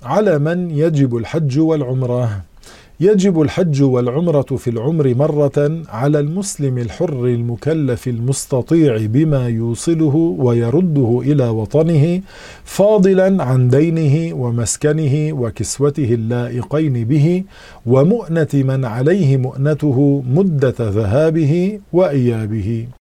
على من يجب الحج والعمرة. يجب الحج والعمرة في العمر مرة على المسلم الحر المكلف المستطيع بما يوصله ويرده إلى وطنه، فاضلا عن دينه ومسكنه وكسوته اللائقين به، ومؤنة من عليه مؤنته مدة ذهابه وإيابه.